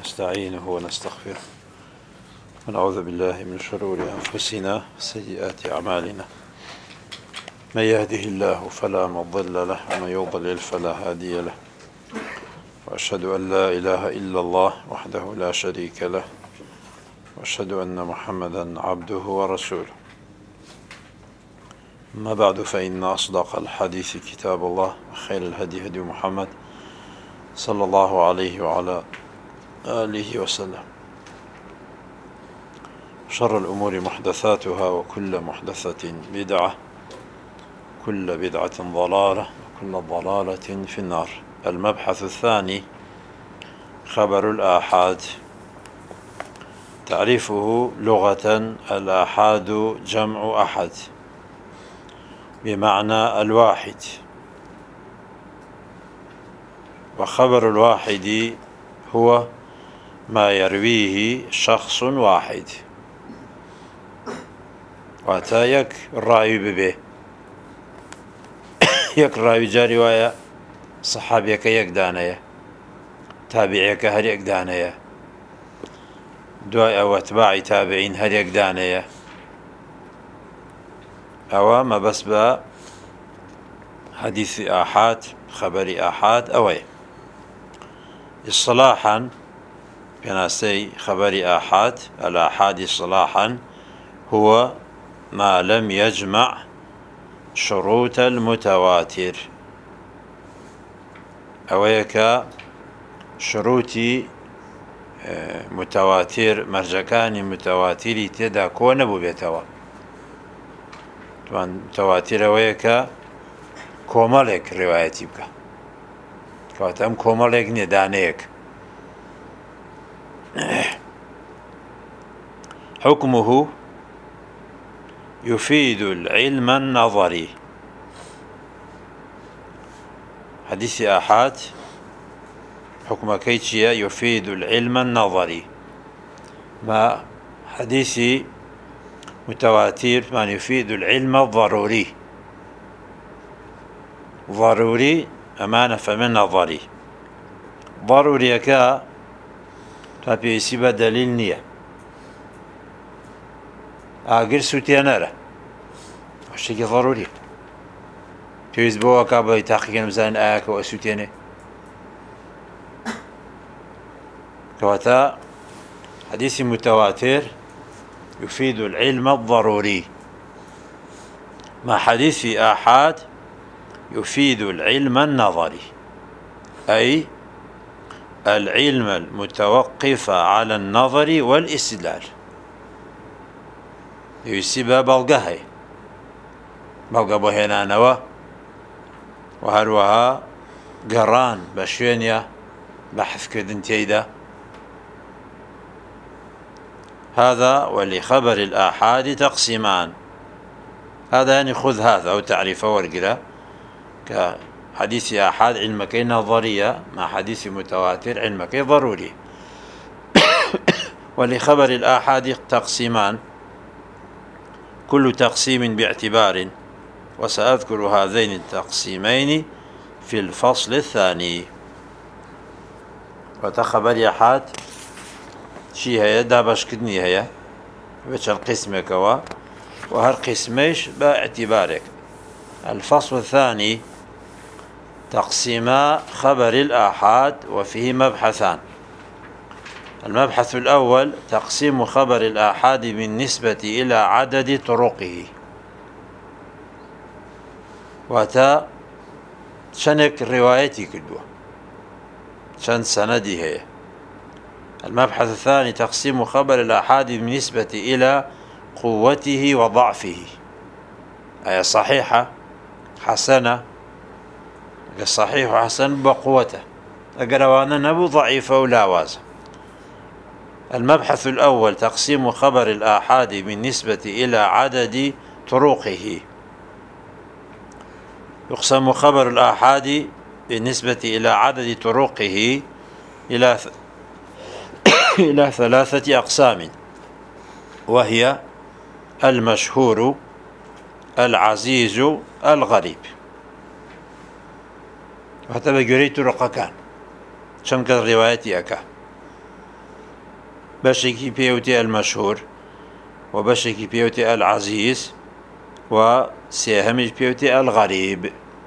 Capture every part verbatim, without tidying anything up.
ونستعينه ونستغفره ونعوذ بالله من شرور أنفسنا وسيئات أعمالنا. من يهده الله فلا مضل له ومن يضلل فلا هادي له، وأشهد أن لا إله إلا الله وحده لا شريك له، وأشهد أن محمدا عبده ورسوله. أما بعد، فإن أصدق الحديث كتاب الله، وخير الهدي هدي محمد صلى الله عليه وعلى آله وسلم. شر الأمور محدثاتها، وكل محدثة بدعة، كل بدعة ضلالة، وكل ضلالة في النار. المبحث الثاني خبر الآحاد. تعريفه لغة: الآحاد جمع أحد بمعنى الواحد، وخبر الواحد هو ما يرويه شخص واحد. واتا يك راوي ببه يك راوي جاري ويا صحابيك يك دانية، تابعيك هر يك دانية، دواء أو أتباع تابعين هر يك دانية. أو ما بس با حديث آحاد، خبر آحاد أوي اصطلاحا بناسي خبر آحاد. الآحاد اصطلاحا هو ما لم يجمع شروط المتواتر، أويك شروطي متواتر مرجكان متواتري تدا كون بو بيتوا. طبعا متواتر أويك كومالك روايتي بك كواتم كومالك ندانيك. حكمه يفيد العلم النظري. حديث آحاد حكم كيتشيا يفيد العلم النظري، ما حديث متواتر من يفيد العلم الضروري. ضروري أمانة فمن نظري. ضروري كا تابيسي بدليل نية ئاگر سووتێنەرە، شتێکی ضروري پێویست بۆ ئەکا بڵێ تاقیکەن بزانین ئایا کە ئەسووتێنێ. کەواتە حديث متواتر يفيد العلم الضروري، مع حديث آحاد يفيد العلم النظري، أي العلم المتوقف على النظر والاستدلال. يسيبها بلغة بلغة بهنانوا، وهروها قران بشوينيا بحث كردن تيدا. هذا ولخبر الآحاد تقسيمان. هذا يعني خذ هذا أو تعريفه ورقلا. كحديث آحاد علمك نظرية، مع حديث متواتر علمك ضروري. ولخبر الآحاد تقسيمان، كل تقسيم باعتبار، وسأذكر هذين التقسيمين في الفصل الثاني. وتخبر آحاد شي هي دابش كدني هي وش القسم كوا، وهر قسميش باعتبارك. الفصل الثاني تقسيما خبر الآحاد، وفيه مبحثان. المبحث الأول تقسيم خبر الآحاد بالنسبة إلى عدد طرقه. واتا شنك روايتي كدوة شن سندي هي. المبحث الثاني تقسيم خبر الآحاد بالنسبة إلى قوته وضعفه، أي صحيحة حسنة، الصحيح حسن بقوته، أقروانا نبو ضعيفة ولا وازن. المبحث الأول تقسيم خبر الآحاد بالنسبة إلى عدد طرقه. يقسم خبر الآحاد بالنسبة إلى عدد طرقه إلى إلى ثلاثة أقسام، وهي المشهور، العزيز، الغريب. وهذا بجري طرق كان شنك الرواية أكا بەشێکی پێوتی المەشهور و بەشێکی پێوتی العەزیز و سێهەمیش پێوتی الغەریب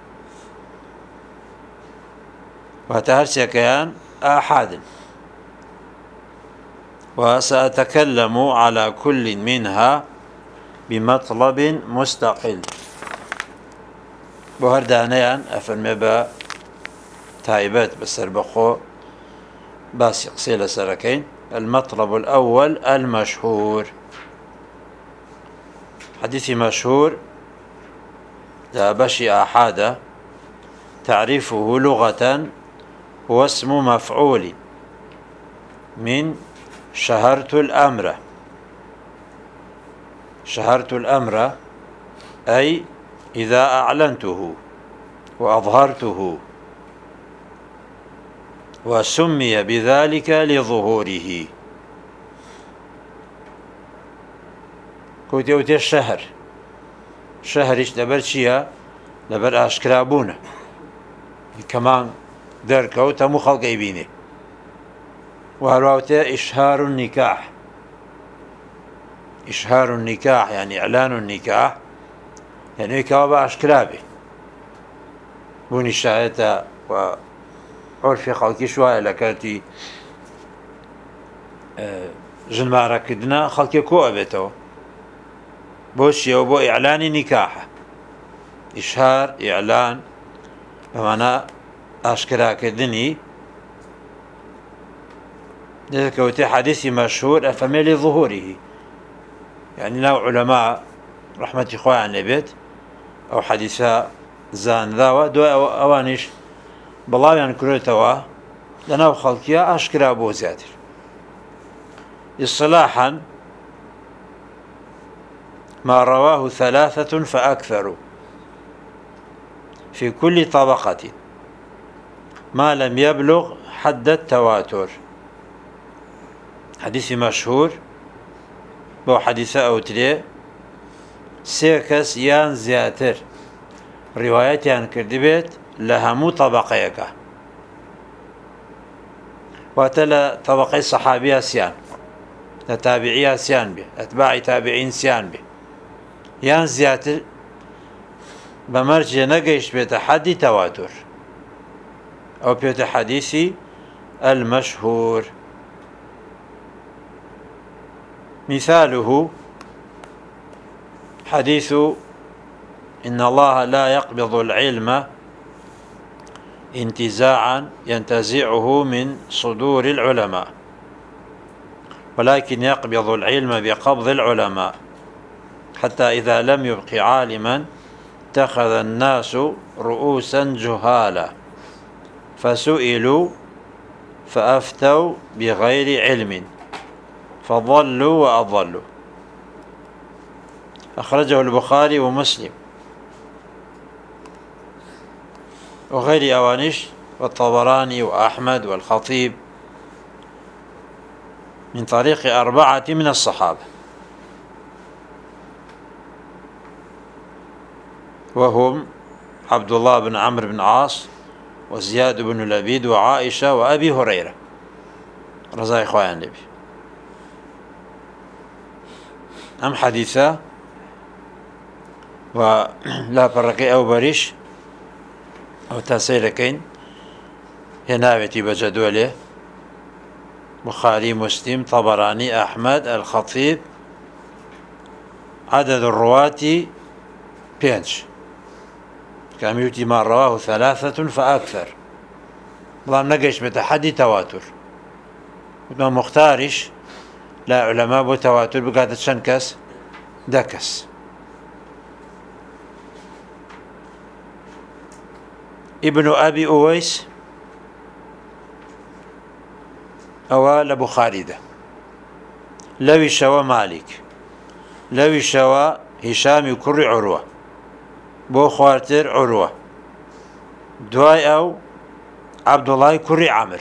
واتە هەرچێکەیان ئاحادن وسأتكلم على كل منها بمطلب مستقل بهردانيان أفرمي با تايبات بسر بخو باس قصيلة سركين. المطلب الأول المشهور، حديث مشهور ذا بشي آحادة، تعريفه لغة هو اسم مفعول من شهرت الأمر. شهرت الأمر أي إذا أعلنته وأظهرته، وسمي بذلك لظهوره. كوتي وتي الشهر، شهرش لبر شيا لبر أشكرابونه كمان دركو تمو خلق يبينه. وهراوته إشهار النكاح، إشهار النكاح يعني إعلان النكاح، يعني كوابا أشكرابه بوني الشهادة وعرفي خلقي شوية لكاتي جنمارة كدنا خلقي كو أبيتو بوشي وبو إعلان نكاح. إشهار إعلان بمعنى أشكرا كدني ذلك حديث مشهور أفهمي لظهوره، يعني لو علماء رحمة إخوة عن البيت أو حديثا زان ذاوة دو أوانيش بالله يعني كريتوا لنا وخلقيا أشكرا أبو زاتر. إصلاحا ما رواه ثلاثة فأكثر في كل طبقة ما لم يبلغ حد التواتر. حديث مشهور بو حديثة أوتري سيكس يان زياتر روايات يان كردبت لهمو طبقيك، واتلا طبقي صحابي سيان لتابعي سيان به أتباع تابعين سيان به يان زياتر بمرجع نقيش بيت حد تواتر أو بيت حديثي المشهور. مثاله حديث إن الله لا يقبض العلم انتزاعا ينتزعه من صدور العلماء، ولكن يقبض العلم بقبض العلماء، حتى إذا لم يبق عالما اتخذ الناس رؤوسا جهالا فسئلوا فأفتوا بغير علم فضلوا وأضلوا. أخرجه البخاري ومسلم وغير أوانش والطبراني وأحمد والخطيب من طريق أربعة من الصحابة، وهم عبد الله بن عمرو بن عاص وزياد بن لبيد وعائشة وأبي هريرة رضي الله عنه النبي. أم حديثة ولا فرقي أو بريش أو تسيركين هناوتي بجدوله بخاري مسلم طبراني أحمد الخطيب. عدد الرواة بينش كاميوتي ما رواه ثلاثة فأكثر، بلام نقش بتحدي تواتر وما مختارش لا علماء بو تواتر بقادة شنكس دكس. ابن أبي أويس أوال بخاري ده لوي شوا مالك لوي شوا هشام كري عروة بو خوارتر عروة دواي أو عبد الله كري عمر.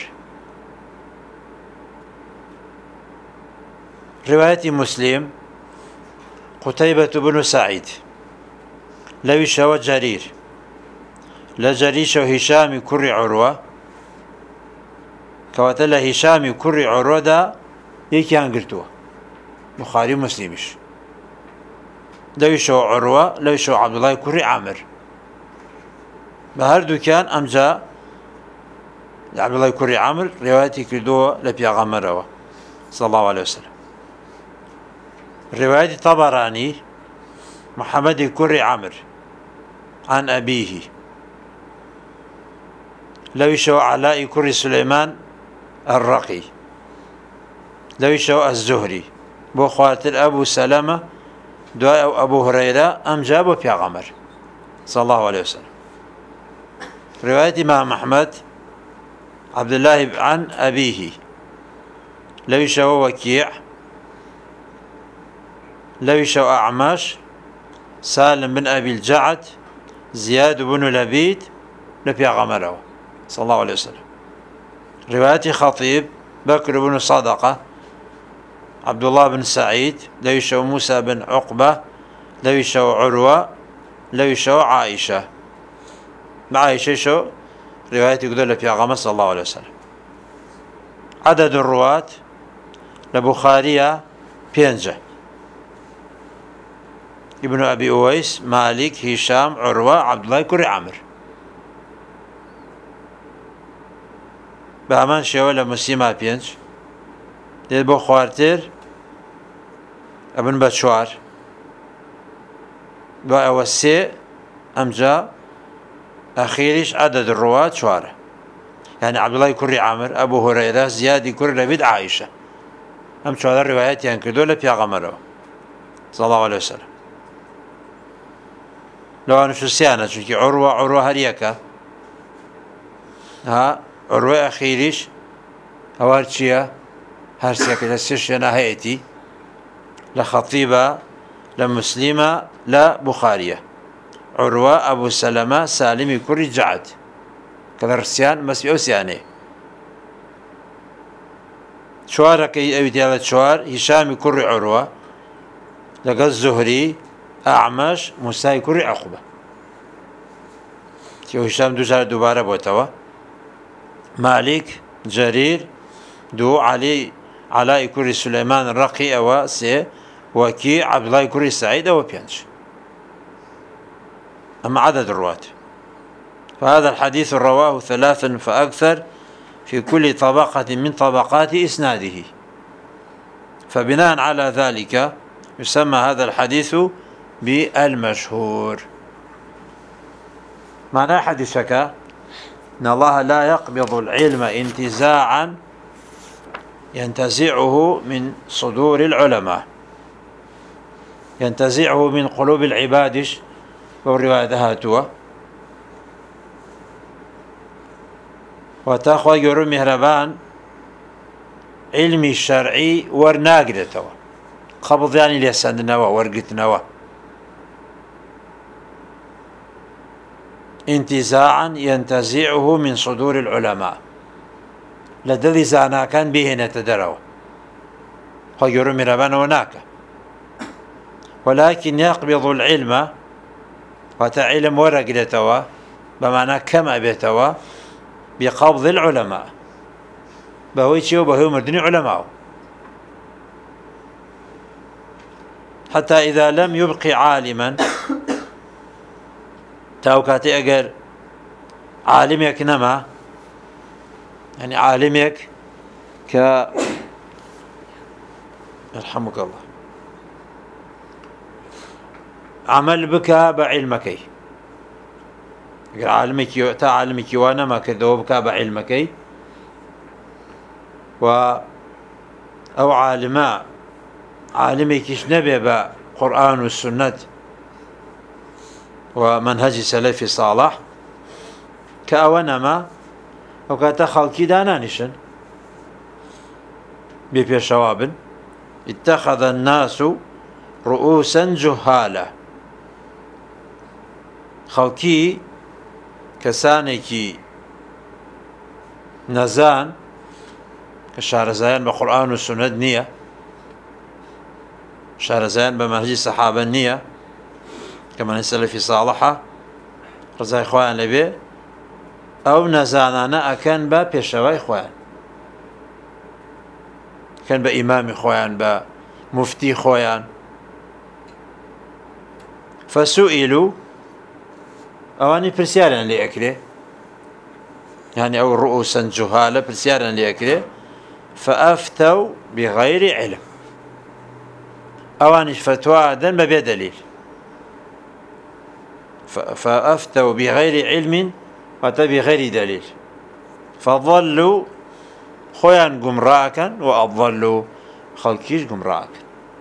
رواية مسلم قتيبة بن سعيد لوي شوا جرير لجريش هشام كري عروة كواتل هشام كري عروة دا یەکیان گرتووە بخاری و مسلیمیش لەویشەوە عروە لەویشەوە عەبدوڵای کوڕی عامر بە هەردووکیان ئەمجا عەبدوڵای کوڕی عامر ڕێوایەتی کردووە لە پێغەمبەرەوە صلى الله عليه وسلم. رواية طبراني محمد كري عامر عن أبيه لويشو علاء كري سليمان الرقي لويشو الزهري بو خواتر أبو سلمة دعاء أو أبو هريرة أم جابوا في غمر صلى الله عليه وسلم. رواية إمام أحمد عبد الله عن أبيه لويشو وكيع لويشو أعمش سالم بن أبي الجعد زياد بن لبيد لبيع غمره صلى الله عليه وسلم. رواية خطيب بكر بن صدقة عبد الله بن سعيد لويشو موسى بن عقبة لويشو عروة لويشو عائشة عائشة شو رواية يقول لبيع غمره صلى الله عليه وسلم. عدد الرواة لبخارية بينجة ابن أبي أويس مالك هشام عروة عبد الله كري عامر بهمان شێوە لە مسیما پێنج دێت بۆ خوارتر ئەبن بە چوار دوای ئەوە سێ ئەمجا ئەخیریش عەدەد الڕواة چوارە يعني عبد الله كري عامر أبو هريرة زياد كري لبيد عائشة ئەم چوارە ڕێوایەتیان کردووە لە پێغەمبەرەوە صلى الله عليه وسلم. لەوانە شوسیانە چونکی عروە عروە هەر یەکە ها عروە ئەخیریش ئەوە چییە هەر سێکە لە سێ شوێنە هەیەتی لە خەتیبە لە مسلیمە لە بوخاریە عروە ئەبوو سەلەمە سالمی کوڕی جەعد کە لە ڕسیان مەسبی ئەو سیانەیە چوارەکەی ئەویتیا لە چوار هیشامی کوڕی عروە لەگەڵ زوهری ئەعمەش موسای کوڕی عەقبە کە هیشام دووجار دووبارە بۆتەوە مالک جەریر دوو عەلی عەلای کوڕی سولەیمان ڕەقی ئەوە سێ وەکی عەبدوڵای کوڕی سەعید ئەوە پێنج. أما عدد الرواة فهذا الحديث رواه ثلاثا فأكثر في كل طبقة من طبقات إسناده فبناء على ذلك يسمى هذا الحديث بالمشهور. معنى حديثك إن الله لا يقبض العلم انتزاعا ينتزعه من صدور العلماء ينتزعه من قلوب العباد والرواية هاتوا وتاخوى يورو مهربان علمي الشرعي ورناقرتوا قبض يعني لسندنوا ورقتنوا انتزاعا ينتزعه من صدور العلماء لدذي زانا كان به نتدروا خير مربان هناك ولكن يقبض العلم وتعلم ورقلتوا بمعنى كما بيتوا بقبض العلماء بهويتشي وبهو مردني علماء حتى إذا لم يبقي عالما تاوكاتي أجر عالمك نما يعني عالمك ك يرحمك الله عمل بك بعلمك عالمك تا عالمك وانا ما كذو بك بعلمك و أو عالما عالمك نبي بقرآن والسنة ومنهج سلف صالح كأونما أو كتخل كدانانشن ببيشواب اتخذ الناس رؤوسا جهالا خلقي كسانكي نزان كشارزان بقرآن والسنة نية شارزان بمنهج الصحابة نية كما نسأل في صالحة رزاي إخوان لبي أو نزانانا أكن با بيشوا إخوان كان بإمام خويان بمفتي خويان. فسئلوا أواني برسيارا لأكله، يعني أو رؤوسا جهالة برسيارا لأكله، فأفتوا بغير علم، أواني فتوى دن ببي دليل، فأفتوا بغير علم وأتى بغير دليل، فظلوا خويان قمراكا وأضلوا خلقيش قمراكا.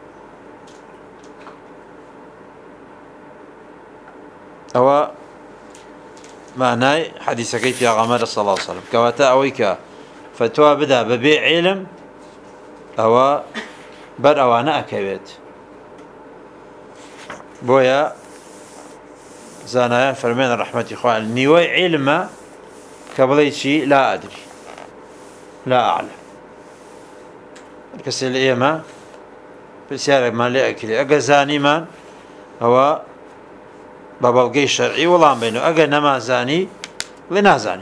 أو معناي حديث كيف يا غمر صلى الله عليه وسلم كواتا أويك فتوى بدا ببيع علم أو بر أوانا أكبت بويا زانايا فرمين رحمة إخوان نيوي علم كبلي شيء لا أدري لا أعلم كسل إيما بسيارة ما لأكلي أجزاني من هو بابلغي الشرعي والله بينه أجا نما زاني لنا زاني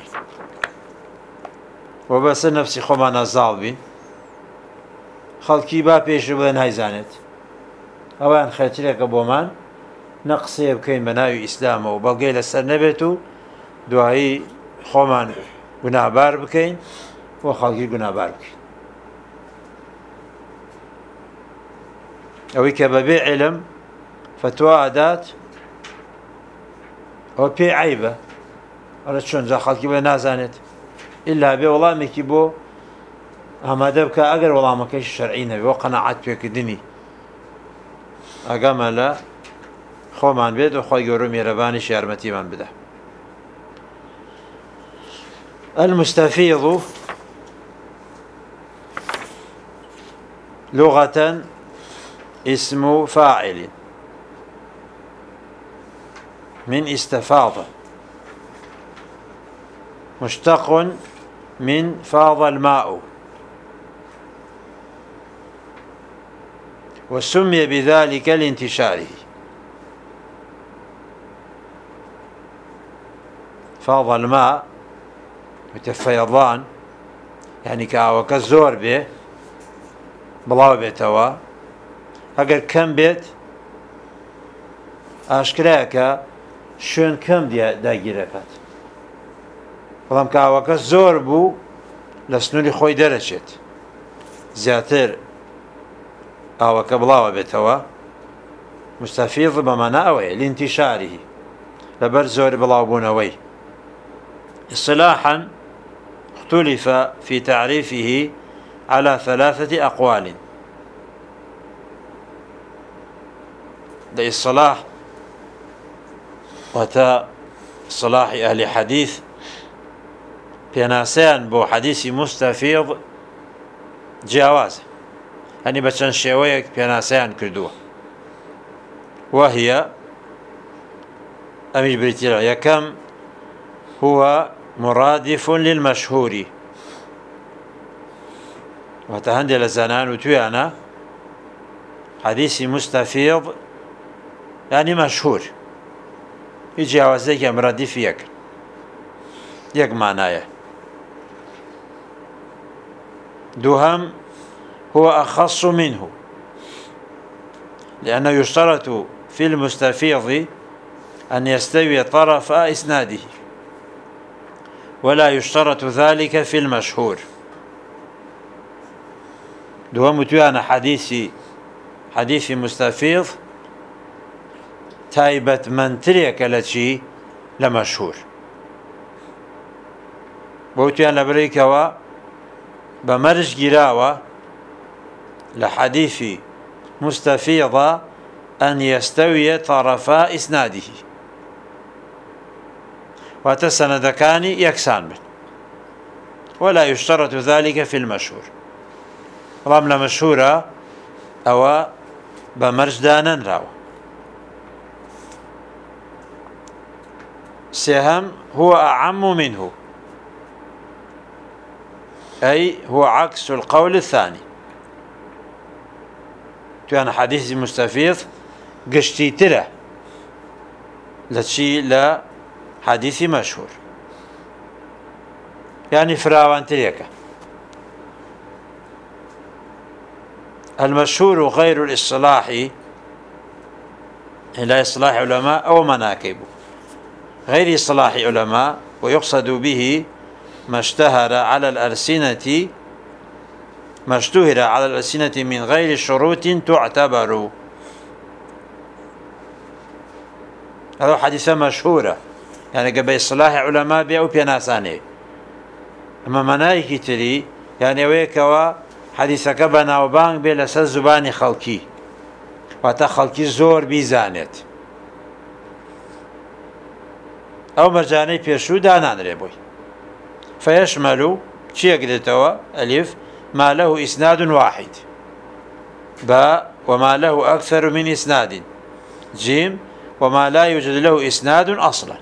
وبس نفسي خما نزال بين خلقي با بيش بلن هاي زانت أوان خيرتلك أبومان نقصي بكين بناوي إسلام وبلغي لسر نبتو دوهي خمان گناهبار بكين وخلقي گناهبار بكين أوي كبابي علم فتوى عادات أو بي عيبة أرد شون جا خلقي بلا نازانت إلا بي والله مكي بو أما دبكا أقر والله مكيش شرعي نبي وقناعات بيك دني أقام لا خو من بيد وخوي يورم يرباني شارمتي من بده. المستفيض لغة اسم فاعل من استفاض مشتق من فاض الماء وسمي بذلك لانتشاره. فاض الماء متفيضان يعني كاوك الزور به بلاو بيتوا اگر كم بيت اشكراك شون كم دي داگیرەکەت بەڵام کاوەکە زۆر بوو لە سنووری خۆی دەرەچێت زیاتر ئاوەکە بڵاوە بێتەوە مستەفیض بەمانە ئەوەیە لانتشاره لەبەر زۆر بڵاوبوونەوەی. اصطلاحا اختلف في تعريفه على ثلاثة أقوال. لإصطلاح وتا صلاح أهل حديث بيناسان بو حديث مستفيض جواز يعني بچن شويك بيناسان كردوه وهي أمير بريتيرا يكم هو مرادف للمشهور وتهندي لزنان وتويانا حديث مستفيض يعني مشهور يجي عوازيك مرادف يك يك معناه. دوهم هو أخص منه لأنه يشترط في المستفيض أن يستوي طرف إسناده ولا يشترط ذلك في المشهور. دوهم توانا حديث حديث مستفيض تايبة من تريك لشي لمشهور بوتيان لبريكوا بمرج جراوة لحديث مستفيض أن يستوي طرفا إسناده وتسندكان يكسان من ولا يشترط ذلك في المشهور. رمل مشهورة أو بمرج دانا راو. سهم هو أعم منه أي هو عكس القول الثاني. كان حديث مستفيض قشتي تره لتشي لا حديث مشهور يعني فراوان تريكا المشهور غير الإصلاح إلى إصلاح علماء أو مناكب غير إصلاح علماء، ويقصد به ما اشتهر على الألسنة ما اشتهر على الألسنة من غير شروط تعتبر. هذا حديثة مشهورة يعني قبل إصلاح علماء بيعوا بيناساني. أما منايكي تري يعني ويكوا حديثك بنا وبانك بلا سزباني خلقي واتا خلقي زور بيزانت أو مرجاني بيشو دانان ريبوي. فيشمل شيء قدتوا ألف ما له إسناد واحد، باء وما له أكثر من إسناد، جيم وما لا يوجد له إسناد أصلا.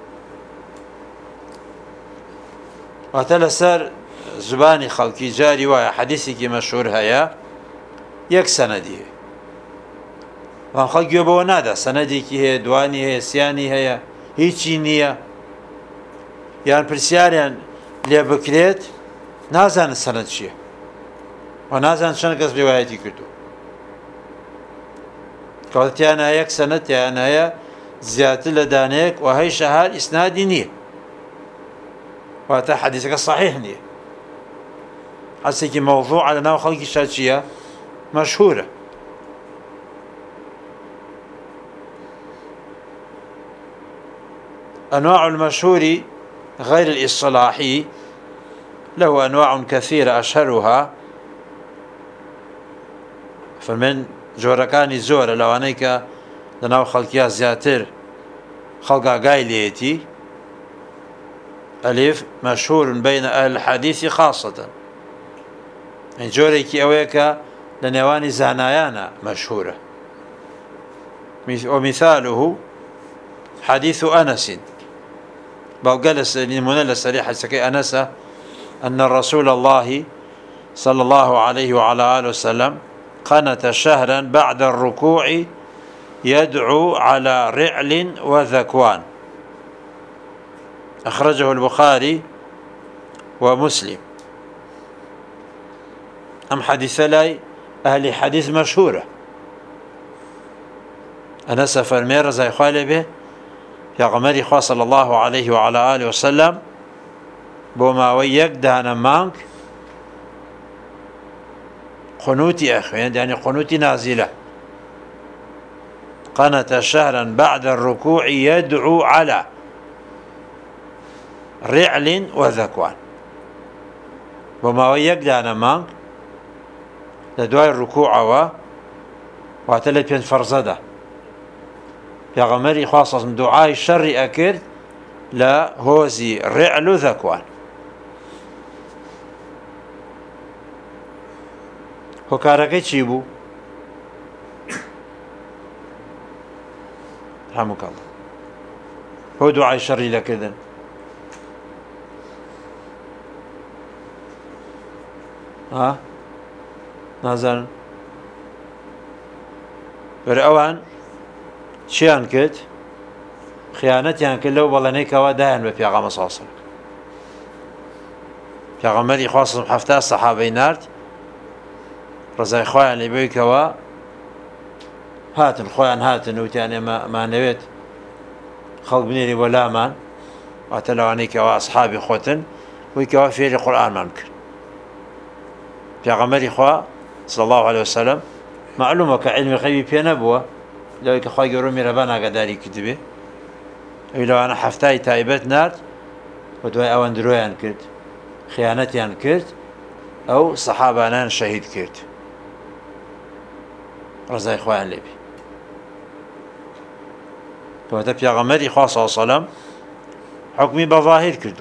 وتلسر زباني خلقي جاري ويا حديثي مشهور هيا يك سندي وان خلق يبو نادا سندي كي هي دواني هي سياني هي هيچي نية يعني برسياريان لي بكريت نازان السند شيء ونازان شن قص روايتي كتو قلت أنا يك سند يعني هي زيادة لدانيك وهي شهر إسنادي نية وهذا حديثك صحيح نية حسيكي موضوع على ناو خلق الشاشية مشهورة. أنواع المشهور غير الإصلاحي له أنواع كثيرة أشهرها فمن جوركاني زور لو أنيك لناو خلقيا زياتر خلقا قايليتي ألف مشهور بين أهل الحديث خاصة يعني جوريكي أويكا لنواني زانايانا مشهورة. ومثاله حديث أنس بوجلس لمنال السريح سكي أنس أن الرسول الله صلى الله عليه وعلى آله وسلم قنت شهرا بعد الركوع يدعو على رعل وذكوان، أخرجه البخاري ومسلم. أم حديث لاي أهل حديث مشهورة أنس فرمير زي خالي به يا غمري خوا صلى الله عليه وعلى آله وسلم بوما ويك دهنا مانك قنوتي أخوين يعني قنوتي نازلة قنت شهرا بعد الركوع يدعو على رعل وذكوان بوما ويك دهنا مانك لدواء الركوع و واتلت بين فرزده يا غمري خاصة من دعاء الشر أكيد لا هوزي رعل ذكوان. هو كاركي تشيبو رحمك الله هو دعاء الشر لكذا ها نازل برأوان چیان کرد خیانەتیان کرد لەو بەڵێنەیەکەوە دایان بە پێغەمبەر صلی الله علیه و سلم. پێغەمبەری خوا صلی الله علیه و سلم هەفتە سەحابەی نارد ڕزای خۆیان لێ بێکەوە هاتن خۆیان هاتن وتیان ئێمەمانەوێت خەڵک بنێری بۆ لامان واتە لەوانەی کەەوە ئەسحابی خۆتن ویکەوە فێری قورئانمان کرد. پێغەمبەری خوا صلی الله علیه و سلم معلومە کە عیلمی غەیبی پێ نەبووە لو كخواي جرو ميربان أقداري كتبه إلا أنا حفتاي تايبت نار ودواي أوان درويان كرت خيانتيان كرت أو صحابانان شهيد كرت رزاي إخوان لبي فهذا بيغمري خاص صلى الله عليه وسلم حكمي بظاهر كردو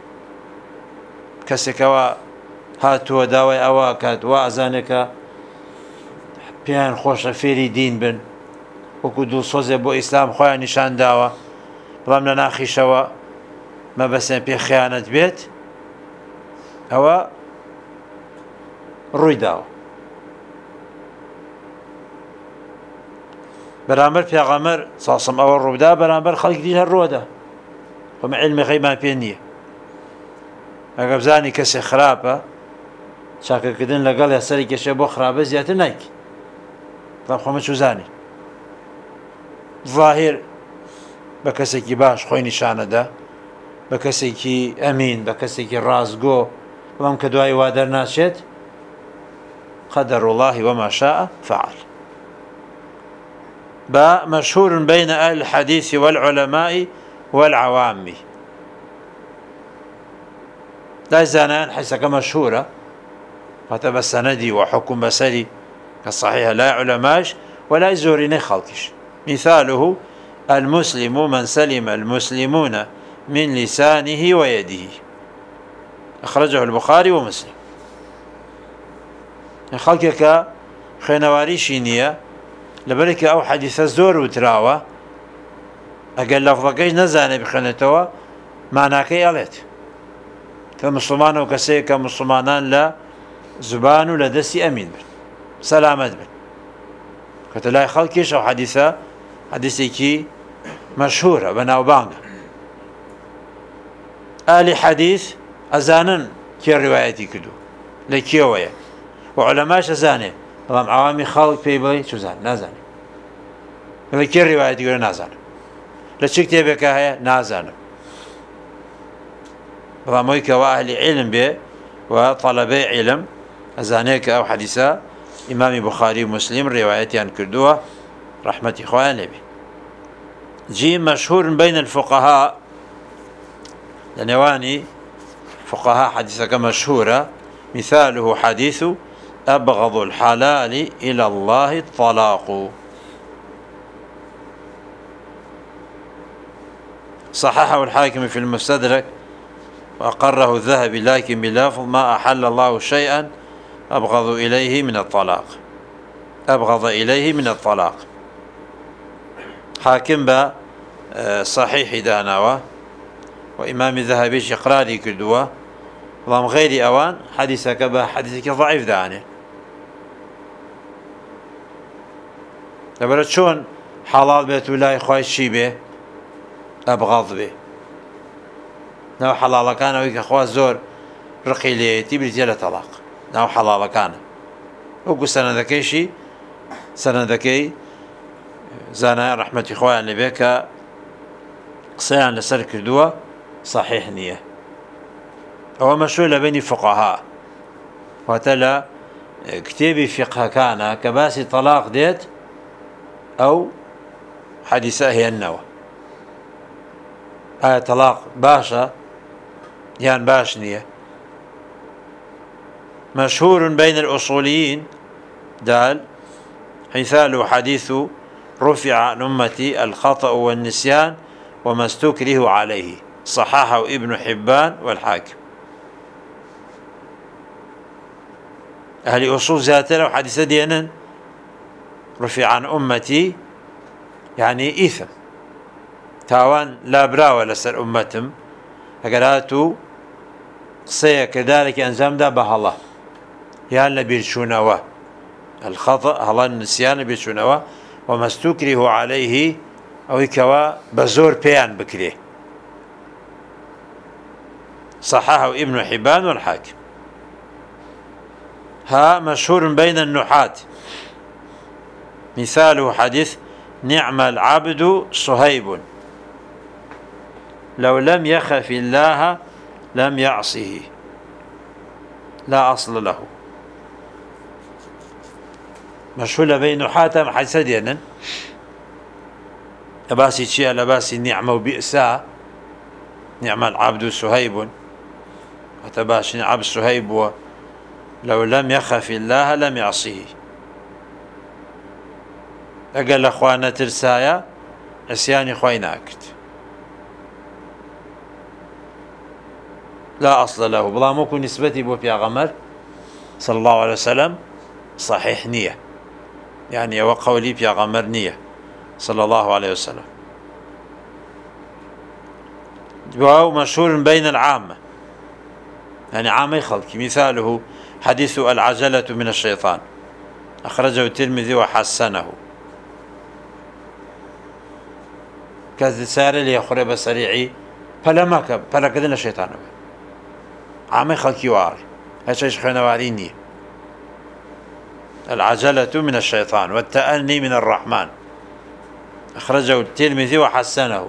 كسكوا هاتوا داوي أواكات وأزانك بيان خوش فيري دين بن وەکو دوو سۆزێ بۆ ئیسلام خۆیان نیشان داوە بەڵام لە ناخیشەوە مەبەستیان پێ خیانەت بێت ئەوە ڕووی داوە. بەرامبەر پێغەمبەر ساسم ئەوە ڕوودا بەرامبەر خەڵکی دیش هەر ڕۆدا خۆمە عیلمی غەیبمان پێ نییە. ئەگەر بزانی کەسێک خراپە چاکەکردن لەگەڵ یا سەری کێشێ بۆ خراپە زیاتر نایکی بەڵام خۆمە چوزانی ظاهر بە کەسێکی باش خۆی نیشانەدا بە کەسێکی ئەمین بە کەسێکی ڕازگۆ بەڵام کە دوای وا دەرناچێت قدر الله وما شاء فعل. با مشهور بين أهل الحديث والعلماء والعوام لا زانان حيث مشهورة فتبى سندي وحكم بسري كالصحيح لا علماش ولا زورين خلقش. مثاله المسلم من سلم المسلمون من لسانه ويده أخرجه البخاري ومسلم. خلقك خينواري شينية لبرك أو حديث زور وتراوة أقل لفظكيش نزاني بخنتوا معناكي أليت كمسلمان وكسي كمسلمانان لا زبان ولا دسي أمين بن سلامت بن كتلاقي خلقيش أو حديثة حديثي كي مشهورة بناو بانغا آل حديث أزانن كي الرواياتي كدو لكيوية وعلماش أزاني بەڵام عوامی خەڵک پێی بڵێ چوزان نازانێ بڵێ کێ ڕیوایەتی گەورە نازانم لە چ کتێبێکە هەیە نازانم بەڵام ئەوەی کەوا ئەهلی عیلم بێ و تەڵەبەی عیلم ئەزانێت کە ئەو حەدیثە ئیمامی بوخاری و مسلم ڕیوایەتیان کردووە ڕەحمەتی خۆیان لێبێ. جیم مەشهور بین الفقهاء لنێوانی فقهاء حەدیثەکە مەشهورە. مثاله حديث أبغض الحلال إلى الله الطلاق صححه الحاكم في المستدرك وأقره الذهبي لكن بلفظ ما أحل الله شيئا أبغض إليه من الطلاق أبغض إليه من الطلاق. حاكم با صحيح داناوة وإمام الذهبي إقراري كردوه بەڵام غيري أوان حديثك با حديثك ضعيف دانه لەبەرە چۆن حەڵال بێت و لای خوای چی بێ ئەبغەض بێ ناو حەڵاڵەکانەوەی کە خوا زۆر ڕقی لێیەتی بریتە لە تەلاق ناو حەڵاڵەکانە وەکو سەنەدەکەیشی سەنەدەکەی زانایان ڕەحمەتی خۆیان لێبێ کە قسەیان لەسەر کردووە صحیح نییە. ئەوە مەشهور لە بینی فقەها واتە لە کتێبی فقهەکانە کە باسی تەلاق دێت ئەو حەدیثە هێننەوە ئایا تەلاق باشە یان باش نییە. مشهور بين الأصوليين دال مثال حديث رفع عن أمتي الخطأ والنسيان وما استكره عليه صححه ابن حبان والحاكم. أهل أصول ذاتنا وحديثة دينا رفع عن أمتي يعني إثم تاوان لا براوة لسر أمتهم هكذا قصية كذلك أنزام دا به الله يعني بيرشونوا الخطأ هلا النسيان بيرشونوا وما استكره عليه أو كوا بزور بيان بكريه صححه ابن حبان والحاكم. ها مشهور بين النحاة مثاله حديث نعم العبد صهيب لو لم يخف الله لم يعصه لا أصل له. مشهور بين نحاة حديث دينا لباسي شيء لباسي نعمة وبئساء نعم العبد صهيب وتباشي عبد صهيب و لو لم يخف الله لم يعصيه أقل أخوانا ترسايا عصياني خويناكت لا أصل له بلا موكو نسبتي بو بيغمر صلى الله عليه وسلم صحيح نية يعني وقولي بيغمر نية صلى الله عليه وسلم. وهو مشهور بين العامة يعني عامي خلقي. مثاله حديث العجلة من الشيطان أخرجه الترمذي وحسنه كذا سار لي يخرب سريعي فلا ما كب فلا كذا الشيطان عامي خلقي وار هەچەش خوێنەواری نییە. العجلة من الشيطان والتأني من الرحمن أخرجه الترمذي وحسنه.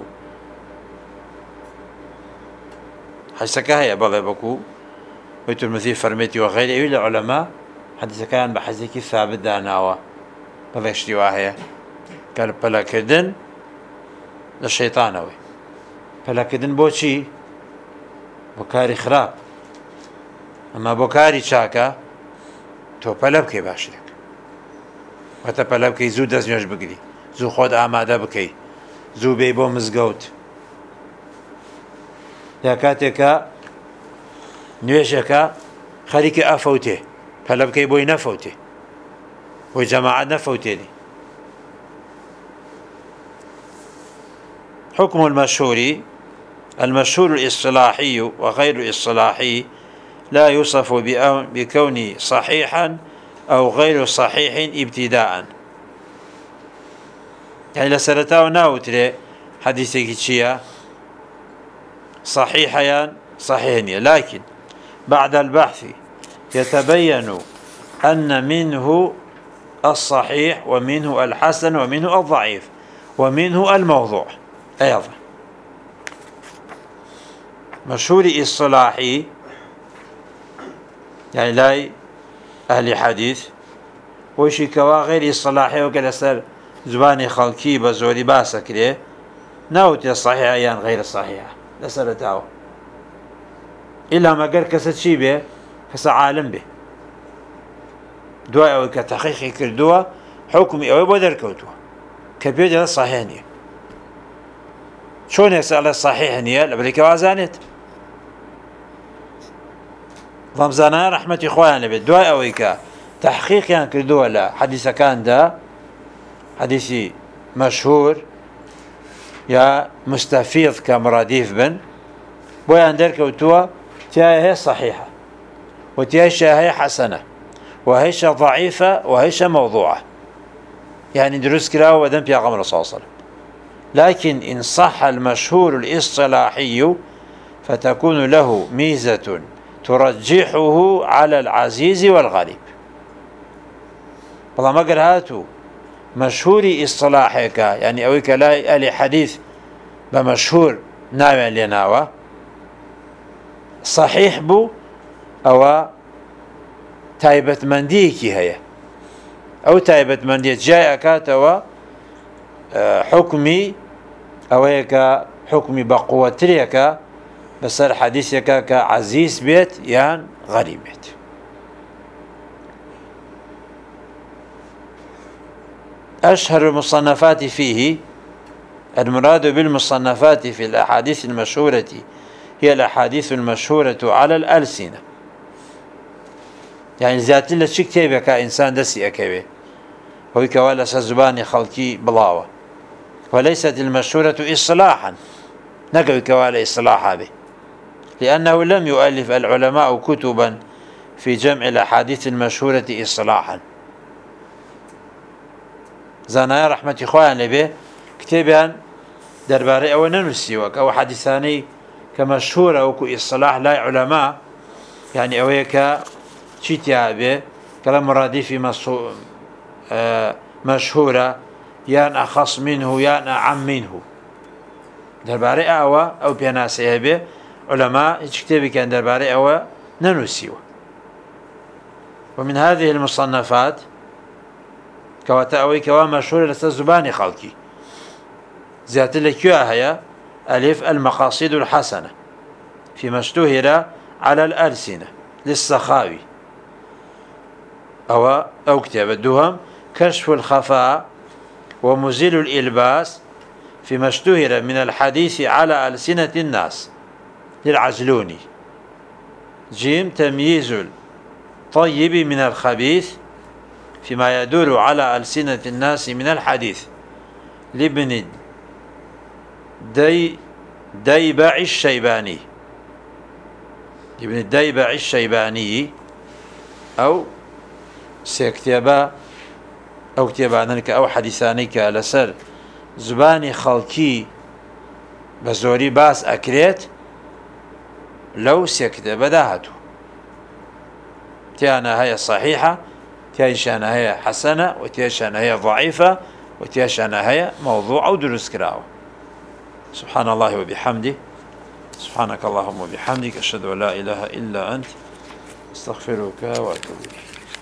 حديثك هي بڵێ بكو والترمذي فرميتي وغيره إلى العلماء حديث كان بحديث ثابت داناوە بەڵێ شتی وا هەیە کە پەلەکردن لە شەیتانەوەی. پەلەکردن بۆچی؟ بۆ کاری خراپ، ئەمە بۆ کاری چاکە تۆ پەلە بکەی باشترێک، واتە پەلە بکەی زوو دەست نوێژ بگری، زوو خۆت ئامادە بکەی، زوو بێی بۆ مزگەوت. یا کاتێکە نوێژەکە خەریکی ئەفەوتێ پەلە بکەی بۆی نەفەوتێ، بۆی جەماعەت نەفەوتێنی. حكم المشهور: المشهور الاصطلاحي وغير الاصطلاحي لا يوصف بكون صحيحا أو غير صحيح ابتداء. يعني لسرتاو ناوتري حديثك تشيا صحيحيا صحيحين، لكن بعد البحث يتبين أن منه الصحيح ومنه الحسن ومنه الضعيف ومنه الموضوع أيضا. مشهور اصطلاحي يعني لاي أهل حديث وشي كوا غير اصطلاحي وكالسر زباني خلقي بزوري باسكري ناوتي صحيحة يعني غير صحيحة لسر تاو إلا ما قال كسد شي به كس عالم به دواء أو كتحقيق كردوا حكمي أو بدر كوتوا كبير صحيح نية. شون يسأل الصحيح نية لبريك وازانت ضمزانا رحمة إخوان لبي دواء أو إيكا تحقيق يعني كردوا لا حديث كان دا حديثي مشهور يا مستفيض كمراديف بن بويا اندر كوتوا تيا هي صحيحة وتيا هي حسنة وهيش ضعيفة وهيش موضوعة، يعني دروس كلا ودم في غمر صلى الله عليه وسلم. لكن إن صح المشهور الاصطلاحي فتكون له ميزة ترجحه على العزيز والغريب. والله ما قال هاتو مشهوري اصطلاحك يعني أويك لا ألي حديث بمشهور ناوي لناوى صحيح بو أو تايبت منديكي هي أو تايبت منديك جاي أكاتوا حكمي أو هيك حكمي بقوة تريكا بس الحديث كعزيز بيت يعني غريب بيت. أشهر المصنفات فيه، المراد بالمصنفات في الأحاديث المشهورة هي الأحاديث المشهورة على الألسنة، يعني ذات الله شي كتابة كإنسان دسي أكبه هو كوالا سزباني خلقي بلاوة، وليست المشهورة إصلاحا نقل كوالا إصلاحا به، لأنه لم يؤلف العلماء كتبا في جمع الأحاديث المشهورة إصلاحا. زانايا رحمة إخوان لبه كتابان درباري أو ننسيوك أو حديثاني كمشهورة أو كإصلاح لا علماء، يعني أويك شيتيا به كلام مرادف آه مشهورة يان أخص منه يان أعم منه درباري أو أو بيناسيه به علماء كتابي كان درباري أو ننسيوه. ومن هذه المصنفات كواتاوي كوا مشهور للزباني خلقي زيادة لكيا هي ألف المقاصد الحسنة فيما اشتهر على الألسنة للسخاوي، أو أو كتاب الدهم كشف الخفاء ومزيل الإلباس فيما اشتهر من الحديث على ألسنة الناس للعجلوني. جيم تمييز الطيب من الخبيث فيما يدور على ألسنة الناس من الحديث لابن دي ديبع الشيباني ابن الديبع الشيباني أو سيكتبا أو كتابانك أو حديثانك لسر زباني خلقي بزوري باس أكريت لو سيكتبا داهتو تيانا هي صحيحة، تيشانا هي حسنة، وتيشانا هي ضعيفة، وتيشانا هي موضوع أو دروس كراوة. سبحان الله وبحمده، سبحانك اللهم وبحمدك، أشهد أن لا إله إلا أنت، أستغفرك وأتوب إليك.